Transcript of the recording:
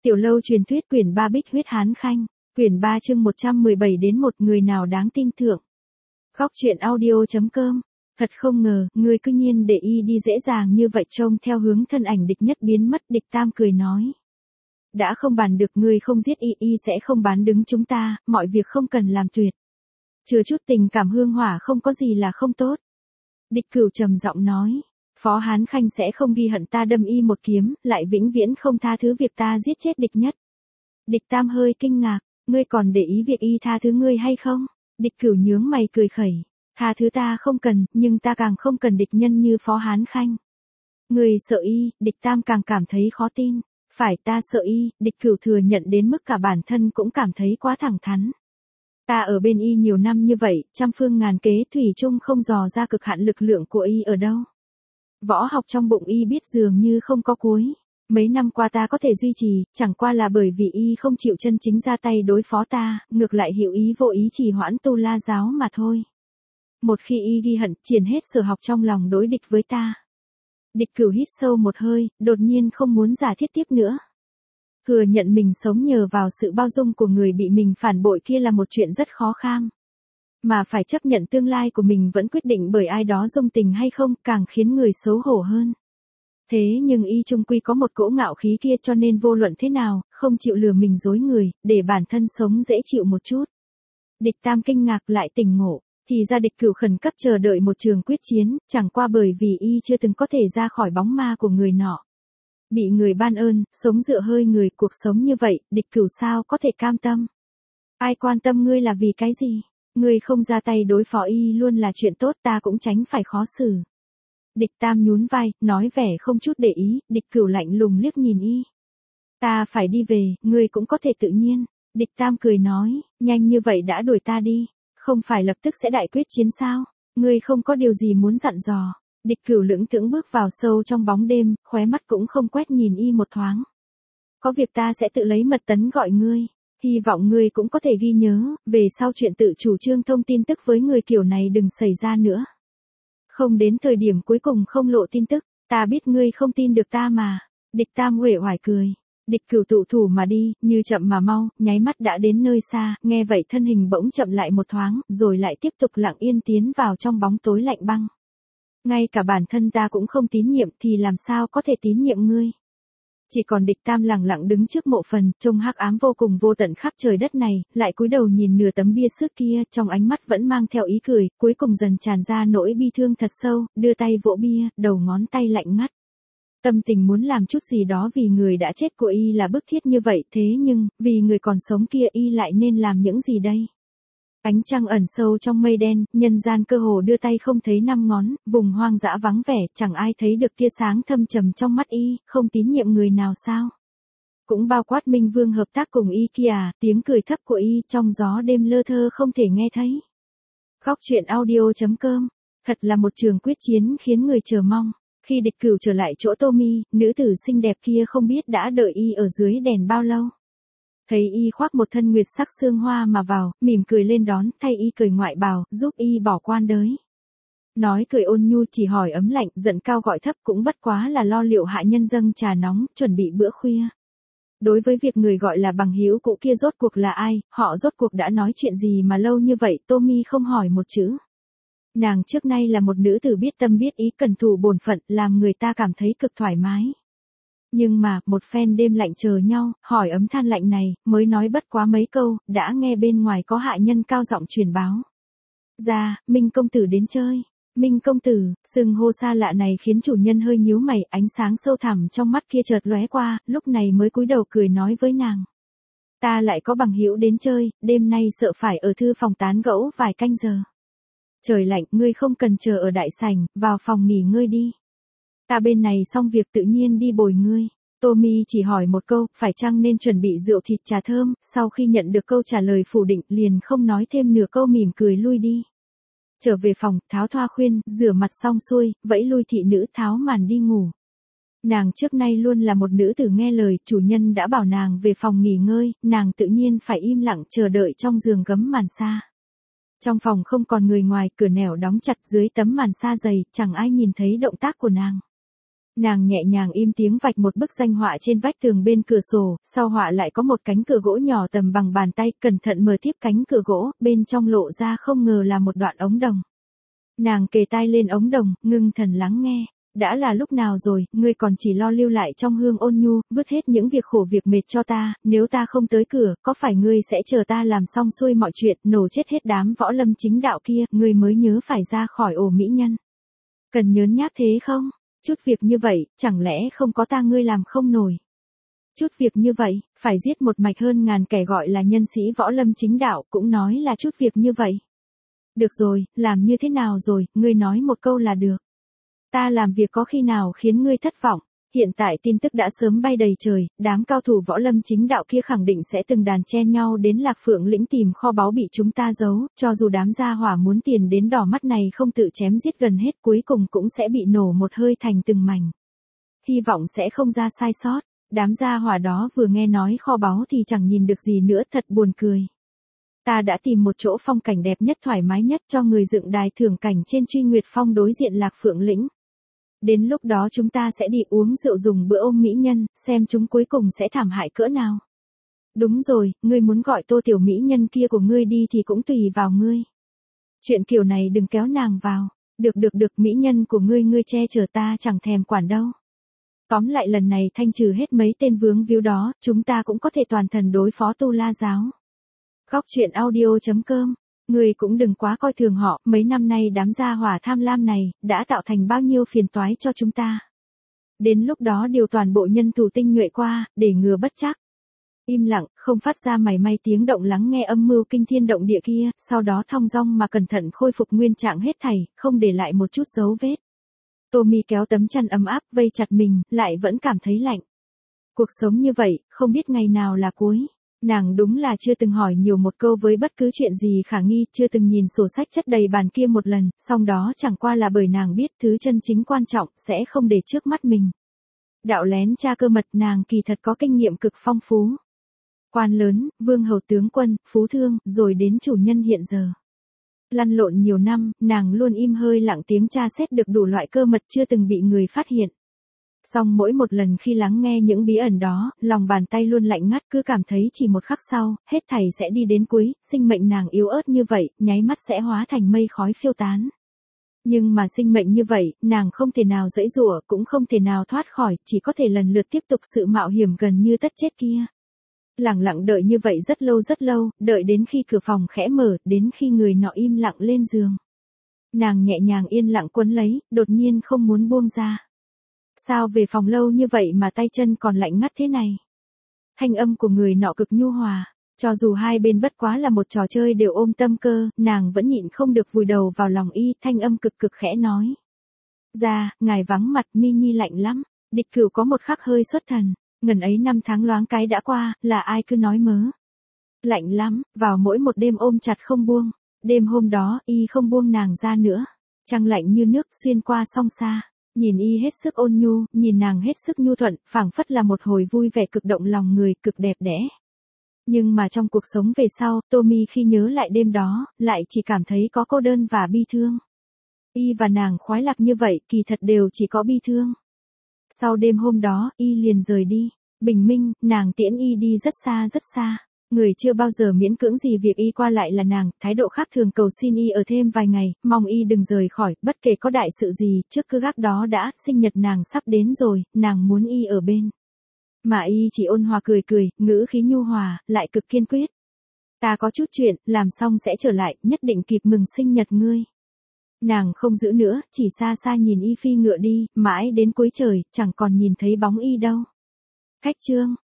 Tiểu lâu truyền thuyết quyển 3 Bích huyết hán khanh, quyển 3 chương 117 đến một người nào đáng tin thượng. Góc truyện audio.com. Thật không ngờ, ngươi cư nhiên để y đi dễ dàng như vậy. Trông theo hướng thân ảnh địch nhất biến mất, Địch Tam cười nói. Đã không bàn được, ngươi không giết y sẽ không bán đứng chúng ta, mọi việc không cần làm tuyệt. Chừa chút tình cảm hương hỏa không có gì là không tốt. Địch Cửu trầm giọng nói. Phó Hán Khanh sẽ không ghi hận ta đâm y một kiếm, lại vĩnh viễn không tha thứ việc ta giết chết địch nhất. Địch Tam hơi kinh ngạc, ngươi còn để ý việc y tha thứ ngươi hay không? Địch Cửu nhướng mày cười khẩy, tha thứ ta không cần, nhưng ta càng không cần địch nhân như Phó Hán Khanh. Ngươi sợ y, Địch Tam càng cảm thấy khó tin. Phải, ta sợ y, Địch Cửu thừa nhận đến mức cả bản thân cũng cảm thấy quá thẳng thắn. Ta ở bên y nhiều năm như vậy, trăm phương ngàn kế thủy chung không dò ra cực hạn lực lượng của y ở đâu. Võ học trong bụng y biết dường như không có cuối. Mấy năm qua ta có thể duy trì, chẳng qua là bởi vì y không chịu chân chính ra tay đối phó ta, ngược lại hiểu ý vô ý trì hoãn tu la giáo mà thôi. Một khi y ghi hận, triển hết sở học trong lòng đối địch với ta. Địch Cửu hít sâu một hơi, đột nhiên không muốn giả thiết tiếp nữa. Thừa nhận mình sống nhờ vào sự bao dung của người bị mình phản bội kia là một chuyện rất khó kham. Mà phải chấp nhận tương lai của mình vẫn quyết định bởi ai đó dung tình hay không, càng khiến người xấu hổ hơn. Thế nhưng y chung quy có một cỗ ngạo khí kia, cho nên vô luận thế nào, không chịu lừa mình dối người, để bản thân sống dễ chịu một chút. Địch Tam kinh ngạc lại tỉnh ngộ, thì ra Địch Cửu khẩn cấp chờ đợi một trường quyết chiến, chẳng qua bởi vì y chưa từng có thể ra khỏi bóng ma của người nọ. Bị người ban ơn, sống dựa hơi người, cuộc sống như vậy, Địch Cửu sao có thể cam tâm? Ai quan tâm ngươi là vì cái gì? Ngươi không ra tay đối phó y luôn là chuyện tốt, ta cũng tránh phải khó xử. Địch Tam nhún vai, nói vẻ không chút để ý. Địch Cửu lạnh lùng liếc nhìn y. Ta phải đi về, ngươi cũng có thể tự nhiên. Địch Tam cười nói, nhanh như vậy đã đuổi ta đi, không phải lập tức sẽ đại quyết chiến sao? Ngươi không có điều gì muốn dặn dò? Địch Cửu lững thững bước vào sâu trong bóng đêm, khóe mắt cũng không quét nhìn y một thoáng. Có việc ta sẽ tự lấy mật tấn gọi ngươi. Hy vọng ngươi cũng có thể ghi nhớ, về sau chuyện tự chủ trương thông tin tức với người kiểu này đừng xảy ra nữa. Không đến thời điểm cuối cùng không lộ tin tức, ta biết ngươi không tin được ta mà. Địch Tam uể oải cười. Địch Cửu tụ thủ mà đi, như chậm mà mau, nháy mắt đã đến nơi xa, nghe vậy thân hình bỗng chậm lại một thoáng, rồi lại tiếp tục lặng yên tiến vào trong bóng tối lạnh băng. Ngay cả bản thân ta cũng không tín nhiệm thì làm sao có thể tín nhiệm ngươi. Chỉ còn Địch Tam lặng lặng đứng trước mộ phần, trông hắc ám vô cùng vô tận khắp trời đất này, lại cúi đầu nhìn nửa tấm bia xước kia, trong ánh mắt vẫn mang theo ý cười, cuối cùng dần tràn ra nỗi bi thương thật sâu, đưa tay vỗ bia, đầu ngón tay lạnh ngắt. Tâm tình muốn làm chút gì đó vì người đã chết của y là bức thiết như vậy, thế nhưng, vì người còn sống kia y lại nên làm những gì đây? Ánh trăng ẩn sâu trong mây đen, nhân gian cơ hồ đưa tay không thấy năm ngón, vùng hoang dã vắng vẻ, chẳng ai thấy được tia sáng thâm trầm trong mắt y, không tín nhiệm người nào sao? Cũng bao quát Minh Vương hợp tác cùng y kìa, tiếng cười thấp của y trong gió đêm lơ thơ không thể nghe thấy. Góc truyện audio.com. Thật là một trường quyết chiến khiến người chờ mong. Khi Địch Cửu trở lại chỗ Tommy, nữ tử xinh đẹp kia không biết đã đợi y ở dưới đèn bao lâu. Thấy y khoác một thân nguyệt sắc sương hoa mà vào, mỉm cười lên đón, thay y cởi ngoại bào, giúp y bỏ quan đới. Nói cười ôn nhu, chỉ hỏi ấm lạnh, giận cao gọi thấp, cũng bất quá là lo liệu hạ nhân dâng trà nóng, chuẩn bị bữa khuya. Đối với việc người gọi là bằng hữu cũ kia rốt cuộc là ai, họ rốt cuộc đã nói chuyện gì mà lâu như vậy, Tommy không hỏi một chữ. Nàng trước nay là một nữ tử biết tâm biết ý, cẩn thủ bổn phận, làm người ta cảm thấy cực thoải mái. Nhưng mà, một phen đêm lạnh chờ nhau, hỏi ấm than lạnh này, mới nói bất quá mấy câu, đã nghe bên ngoài có hạ nhân cao giọng truyền báo. Ra, Minh công tử đến chơi. Minh công tử, xưng hô xa lạ này khiến chủ nhân hơi nhíu mày, ánh sáng sâu thẳm trong mắt kia chợt lóe qua, lúc này mới cúi đầu cười nói với nàng. Ta lại có bằng hữu đến chơi, đêm nay sợ phải ở thư phòng tán gẫu vài canh giờ. Trời lạnh, ngươi không cần chờ ở đại sảnh, vào phòng nghỉ ngơi đi. Ta bên này xong việc tự nhiên đi bồi ngươi. Tommy chỉ hỏi một câu, phải chăng nên chuẩn bị rượu thịt trà thơm, sau khi nhận được câu trả lời phủ định, liền không nói thêm nửa câu mỉm cười lui đi. Trở về phòng, tháo thoa khuyên, rửa mặt xong xuôi, vẫy lui thị nữ tháo màn đi ngủ. Nàng trước nay luôn là một nữ tử nghe lời, chủ nhân đã bảo nàng về phòng nghỉ ngơi, nàng tự nhiên phải im lặng chờ đợi trong giường gấm màn sa. Trong phòng không còn người ngoài, cửa nẻo đóng chặt, dưới tấm màn sa dày, chẳng ai nhìn thấy động tác của nàng. Nàng nhẹ nhàng im tiếng vạch một bức danh họa trên vách tường bên cửa sổ, sau họa lại có một cánh cửa gỗ nhỏ tầm bằng bàn tay, cẩn thận mở tiếp cánh cửa gỗ, bên trong lộ ra không ngờ là một đoạn ống đồng. Nàng kề tai lên ống đồng, ngưng thần lắng nghe. Đã là lúc nào rồi, ngươi còn chỉ lo lưu lại trong hương ôn nhu, vứt hết những việc khổ việc mệt cho ta, nếu ta không tới cửa, có phải ngươi sẽ chờ ta làm xong xuôi mọi chuyện, nổ chết hết đám võ lâm chính đạo kia, ngươi mới nhớ phải ra khỏi ổ mỹ nhân. Cần nhớn nhác thế không? Chút việc như vậy, chẳng lẽ không có ta ngươi làm không nổi? Chút việc như vậy, phải giết một mạch hơn ngàn kẻ gọi là nhân sĩ võ lâm chính đạo, cũng nói là chút việc như vậy. Được rồi, làm như thế nào rồi, ngươi nói một câu là được. Ta làm việc có khi nào khiến ngươi thất vọng, hiện tại tin tức đã sớm bay đầy trời, đám cao thủ võ lâm chính đạo kia khẳng định sẽ từng đàn chen nhau đến Lạc Phượng lĩnh tìm kho báu bị chúng ta giấu, cho dù đám gia hỏa muốn tiền đến đỏ mắt này không tự chém giết gần hết cuối cùng cũng sẽ bị nổ một hơi thành từng mảnh. Hy vọng sẽ không ra sai sót, đám gia hỏa đó vừa nghe nói kho báu thì chẳng nhìn được gì nữa, thật buồn cười. Ta đã tìm một chỗ phong cảnh đẹp nhất thoải mái nhất cho người dựng đài thưởng cảnh trên Truy Nguyệt Phong đối diện Lạc Phượng lĩnh. Đến lúc đó chúng ta sẽ đi uống rượu dùng bữa ôm mỹ nhân, xem chúng cuối cùng sẽ thảm hại cỡ nào. Đúng rồi, ngươi muốn gọi Tô tiểu mỹ nhân kia của ngươi đi thì cũng tùy vào ngươi. Chuyện kiểu này đừng kéo nàng vào. Được, mỹ nhân của ngươi che chở ta chẳng thèm quản đâu. Tóm lại lần này thanh trừ hết mấy tên vướng víu đó, chúng ta cũng có thể toàn thần đối phó Tu La giáo. Góc truyện audio.com. Người cũng đừng quá coi thường họ, mấy năm nay đám gia hỏa tham lam này, đã tạo thành bao nhiêu phiền toái cho chúng ta. Đến lúc đó điều toàn bộ nhân thủ tinh nhuệ qua, để ngừa bất trắc. Im lặng, không phát ra mảy may tiếng động lắng nghe âm mưu kinh thiên động địa kia, sau đó thong dong mà cẩn thận khôi phục nguyên trạng hết thảy, không để lại một chút dấu vết. Tommy kéo tấm chăn ấm áp, vây chặt mình, lại vẫn cảm thấy lạnh. Cuộc sống như vậy, không biết ngày nào là cuối. Nàng đúng là chưa từng hỏi nhiều một câu với bất cứ chuyện gì khả nghi, chưa từng nhìn sổ sách chất đầy bàn kia một lần, song đó chẳng qua là bởi nàng biết thứ chân chính quan trọng sẽ không để trước mắt mình. Đạo lén tra cơ mật nàng kỳ thật có kinh nghiệm cực phong phú. Quan lớn, vương hầu tướng quân, phú thương, rồi đến chủ nhân hiện giờ. Lăn lộn nhiều năm, nàng luôn im hơi lặng tiếng tra xét được đủ loại cơ mật chưa từng bị người phát hiện. Song mỗi một lần khi lắng nghe những bí ẩn đó, lòng bàn tay luôn lạnh ngắt, cứ cảm thấy chỉ một khắc sau, hết thảy sẽ đi đến cuối, sinh mệnh nàng yếu ớt như vậy, nháy mắt sẽ hóa thành mây khói phiêu tán. Nhưng mà sinh mệnh như vậy, nàng không thể nào giãy giụa, cũng không thể nào thoát khỏi, chỉ có thể lần lượt tiếp tục sự mạo hiểm gần như tất chết kia. Lặng lặng đợi như vậy rất lâu, đợi đến khi cửa phòng khẽ mở, đến khi người nọ im lặng lên giường. Nàng nhẹ nhàng yên lặng quấn lấy, đột nhiên không muốn buông ra. Sao về phòng lâu như vậy mà tay chân còn lạnh ngắt thế này? Thanh âm của người nọ cực nhu hòa, cho dù hai bên bất quá là một trò chơi đều ôm tâm cơ, nàng vẫn nhịn không được vùi đầu vào lòng y, thanh âm cực khẽ nói. Dạ, ngài vắng mặt, Mi Nhi lạnh lắm, Địch Cửu có một khắc hơi xuất thần, ngần ấy năm tháng loáng cái đã qua, là ai cứ nói mớ. Lạnh lắm, vào mỗi một đêm ôm chặt không buông, đêm hôm đó, y không buông nàng ra nữa, trăng lạnh như nước xuyên qua song xa. Nhìn y hết sức ôn nhu, nhìn nàng hết sức nhu thuận, phảng phất là một hồi vui vẻ cực động lòng người, cực đẹp đẽ. Nhưng mà trong cuộc sống về sau, Tommy khi nhớ lại đêm đó, lại chỉ cảm thấy có cô đơn và bi thương. Y và nàng khoái lạc như vậy, kỳ thật đều chỉ có bi thương. Sau đêm hôm đó, y liền rời đi. Bình minh, nàng tiễn y đi rất xa. Người chưa bao giờ miễn cưỡng gì việc y qua lại là nàng, thái độ khác thường cầu xin y ở thêm vài ngày, mong y đừng rời khỏi, bất kể có đại sự gì, trước cứ gác đó đã, sinh nhật nàng sắp đến rồi, nàng muốn y ở bên. Mà y chỉ ôn hòa cười, ngữ khí nhu hòa, lại cực kiên quyết. Ta có chút chuyện, làm xong sẽ trở lại, nhất định kịp mừng sinh nhật ngươi. Nàng không giữ nữa, chỉ xa nhìn y phi ngựa đi, mãi đến cuối trời, chẳng còn nhìn thấy bóng y đâu. Cách chương